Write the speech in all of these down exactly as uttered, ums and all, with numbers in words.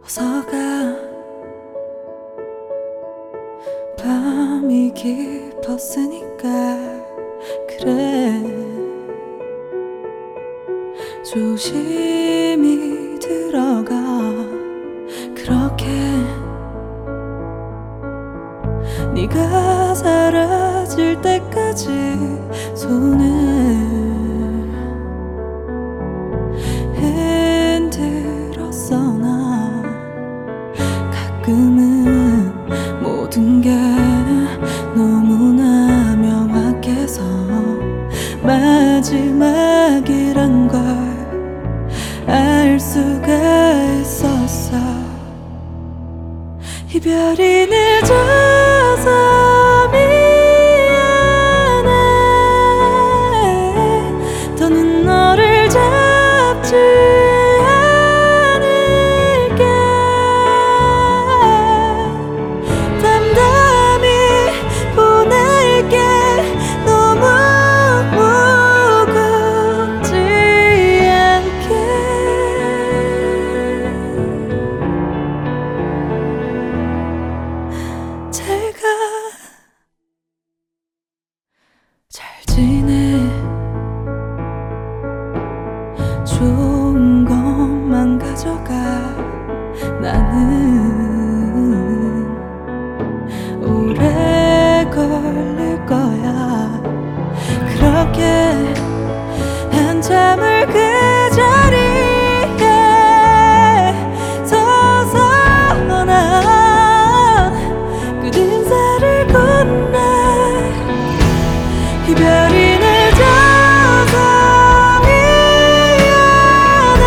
어서가 밤이 깊었으니까 그래 조심히 들어가 그렇게 네가 사라질 때까지 손을 흔들었어. 나 가끔은 모든 게 너무나 명확해서 마지막이란 걸 알 수가 있었어. 이별이 늦어서 미안해. 더는 너를 잡지 않을게. 담담히 보낼게. 너무 무겁지 않게. 잘 가. 잘 지내. 좋은 것만 가져가. 나는 오래 걸릴 거야. 그렇게 한참을 그 자리에 서서 난 끝인사를 건네. 이별이 늦어서 미안해.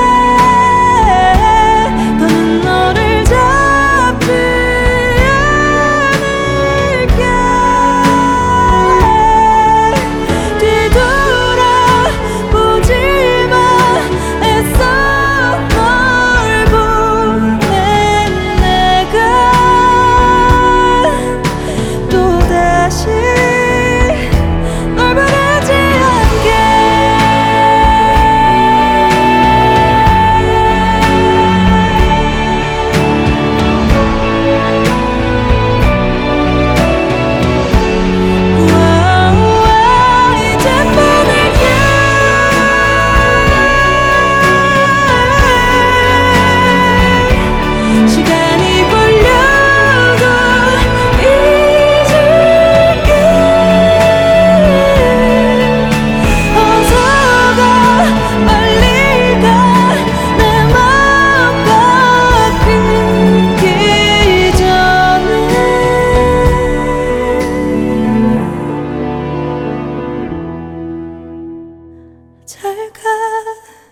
더는 너를 잡지 않을게. 뒤돌아보지마. 애써 널 보낸 내가 또다시 널 바라지 않게. 와와 이제 보낼게. 시간이 걸려도 잊을게. 어서가 빨리 가. 내 맘과 끊기 전에. 잘 가.